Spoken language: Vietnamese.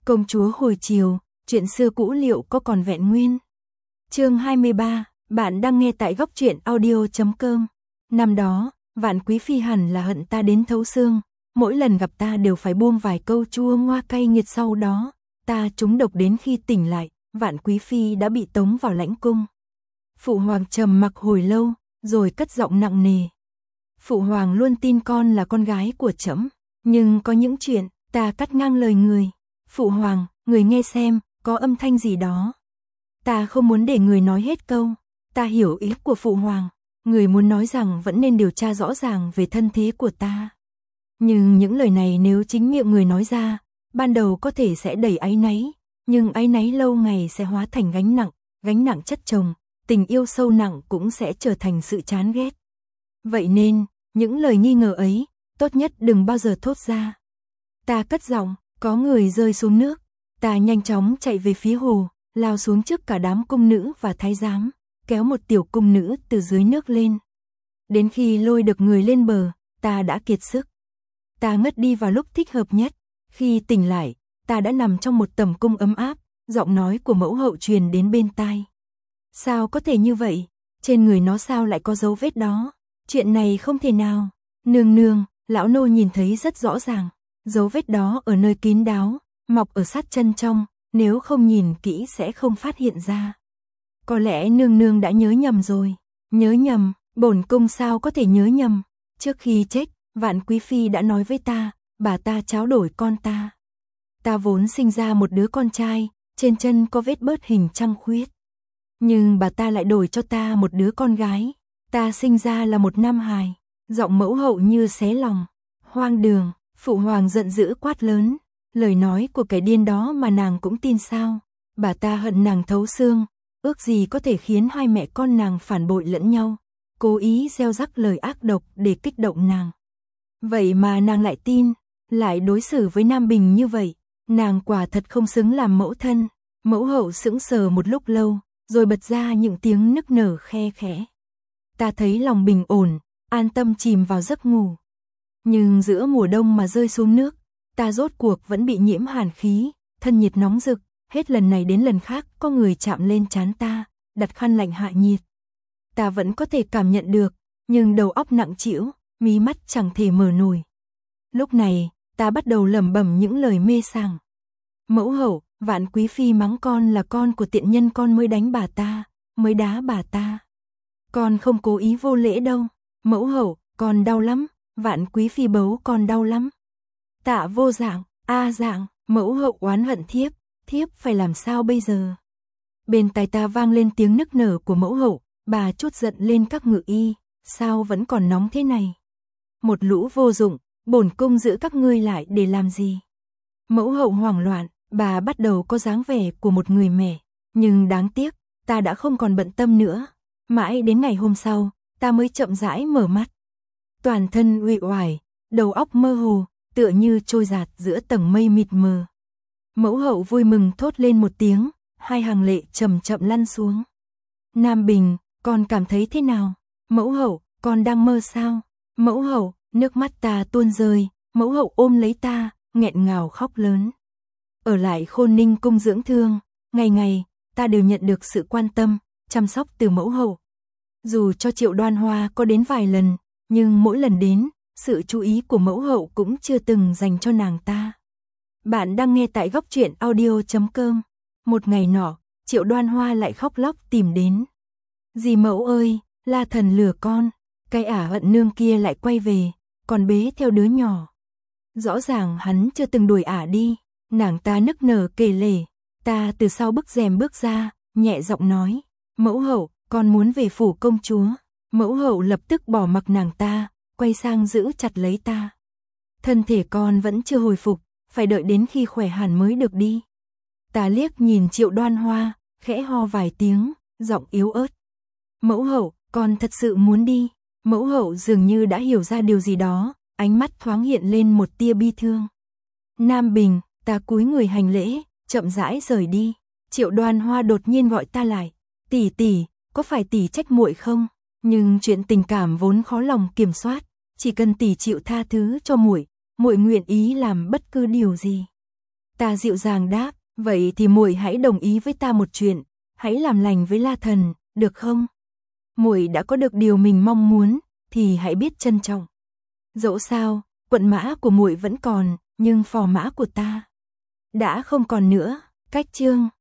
Công chúa hồi chiều, chuyện xưa cũ liệu có còn vẹn nguyên? Chương 23, bạn đang nghe tại góc truyện audio.com. Năm đó, Vạn Quý Phi hẳn là hận ta đến thấu xương, mỗi lần gặp ta đều phải buông vài câu chua ngoa cay nghiệt, sau đó, ta trúng độc đến khi tỉnh lại, Vạn Quý Phi đã bị tống vào lãnh cung. Phụ hoàng trầm mặc hồi lâu, rồi cất giọng nặng nề. Phụ hoàng luôn tin con là con gái của trẫm, nhưng có những chuyện, ta cắt ngang lời người. Phụ hoàng, người nghe xem, có âm thanh gì đó. Ta không muốn để người nói hết câu, ta hiểu ý của phụ hoàng. Người muốn nói rằng vẫn nên điều tra rõ ràng về thân thế của ta. Nhưng những lời này nếu chính miệng người nói ra, ban đầu có thể sẽ đầy áy náy, nhưng áy náy lâu ngày sẽ hóa thành gánh nặng chất chồng, tình yêu sâu nặng cũng sẽ trở thành sự chán ghét. Vậy nên, những lời nghi ngờ ấy, tốt nhất đừng bao giờ thốt ra. Ta cất giọng, có người rơi xuống nước, ta nhanh chóng chạy về phía hồ, lao xuống trước cả đám cung nữ và thái giám, kéo một tiểu cung nữ từ dưới nước lên. Đến khi lôi được người lên bờ, ta đã kiệt sức. Ta ngất đi vào lúc thích hợp nhất, khi tỉnh lại, ta đã nằm trong một tầm cung ấm áp, giọng nói của mẫu hậu truyền đến bên tai. Sao có thể như vậy? Trên người nó sao lại có dấu vết đó? Chuyện này không thể nào. Nương nương, lão nô nhìn thấy rất rõ ràng. Dấu vết đó ở nơi kín đáo, mọc ở sát chân trong, nếu không nhìn kỹ sẽ không phát hiện ra. Có lẽ nương nương đã nhớ nhầm rồi. Nhớ nhầm, bổn cung sao có thể nhớ nhầm? Trước khi chết, Vạn Quý Phi đã nói với ta, bà ta tráo đổi con ta. Ta vốn sinh ra một đứa con trai, trên chân có vết bớt hình trăng khuyết. Nhưng bà ta lại đổi cho ta một đứa con gái. Ta sinh ra là một nam hài. Giọng mẫu hậu như xé lòng. Hoang đường, phụ hoàng giận dữ quát lớn. Lời nói của kẻ điên đó mà nàng cũng tin sao? Bà ta hận nàng thấu xương, ước gì có thể khiến hai mẹ con nàng phản bội lẫn nhau, cố ý gieo rắc lời ác độc để kích động nàng. Vậy mà nàng lại tin, lại đối xử với Nam Bình như vậy, nàng quả thật không xứng làm mẫu thân. Mẫu hậu sững sờ một lúc lâu, rồi bật ra những tiếng nức nở khe khẽ. Ta thấy lòng bình ổn, an tâm chìm vào giấc ngủ. Nhưng giữa mùa đông mà rơi xuống nước, ta rốt cuộc vẫn bị nhiễm hàn khí, thân nhiệt nóng rực, hết lần này đến lần khác có người chạm lên trán ta, đặt khăn lạnh hạ nhiệt. Ta vẫn có thể cảm nhận được, nhưng đầu óc nặng trĩu, mí mắt chẳng thể mở nổi. Lúc này, ta bắt đầu lẩm bẩm những lời mê sảng. Mẫu hậu, Vạn Quý Phi mắng con là con của tiện nhân, con mới đánh bà ta, mới đá bà ta. Con không cố ý vô lễ đâu. Mẫu hậu, con đau lắm, Vạn Quý Phi bấu con đau lắm. Tạ vô dạng, dạng, mẫu hậu oán hận thiếp phải làm sao bây giờ? Bên tai ta vang lên tiếng nức nở của mẫu hậu, bà chút giận lên các ngự y, sao vẫn còn nóng thế này? Một lũ vô dụng, bổn cung giữ các ngươi lại để làm gì? Mẫu hậu hoảng loạn, bà bắt đầu có dáng vẻ của một người mẹ, nhưng đáng tiếc, ta đã không còn bận tâm nữa. Mãi đến ngày hôm sau, ta mới chậm rãi mở mắt. Toàn thân uể oải, đầu óc mơ hồ, tựa như trôi dạt giữa tầng mây mịt mờ. Mẫu hậu vui mừng thốt lên một tiếng, hai hàng lệ chậm chậm lăn xuống. Nam Bình, con cảm thấy thế nào? Mẫu hậu, con đang mơ sao? Mẫu hậu, nước mắt ta tuôn rơi, mẫu hậu ôm lấy ta, nghẹn ngào khóc lớn. Ở lại Khôn Ninh cung dưỡng thương, ngày ngày, ta đều nhận được sự quan tâm, chăm sóc từ mẫu hậu. Dù cho Triệu Đoan Hoa có đến vài lần, nhưng mỗi lần đến, sự chú ý của mẫu hậu cũng chưa từng dành cho nàng ta. Bạn đang nghe tại góc truyện audio.com. Một ngày nọ, Triệu Đoan Hoa lại khóc lóc tìm đến. Dì mẫu ơi, La Thần lừa con, cái ả hận nương kia lại quay về, còn bế theo đứa nhỏ. Rõ ràng hắn chưa từng đuổi ả đi, nàng ta nức nở kể lể. Ta từ sau bức rèm bước ra, nhẹ giọng nói, mẫu hậu, con muốn về phủ công chúa. Mẫu hậu lập tức bỏ mặc nàng ta, quay sang giữ chặt lấy ta. Thân thể con vẫn chưa hồi phục, phải đợi đến khi khỏe hẳn mới được đi. Ta liếc nhìn Triệu Đoan Hoa, khẽ ho vài tiếng, giọng yếu ớt. Mẫu hậu, con thật sự muốn đi. Mẫu hậu dường như đã hiểu ra điều gì đó, ánh mắt thoáng hiện lên một tia bi thương. Nam Bình, ta cúi người hành lễ, chậm rãi rời đi. Triệu Đoan Hoa đột nhiên gọi ta lại. Tỷ tỷ, có phải tỷ trách muội không? Nhưng chuyện tình cảm vốn khó lòng kiểm soát, chỉ cần tỷ chịu tha thứ cho muội, muội nguyện ý làm bất cứ điều gì. Ta dịu dàng đáp, vậy thì muội hãy đồng ý với ta một chuyện, hãy làm lành với La Thần, được không? Muội đã có được điều mình mong muốn, thì hãy biết trân trọng. Dẫu sao, quận mã của muội vẫn còn, nhưng phò mã của ta đã không còn nữa. Cách chương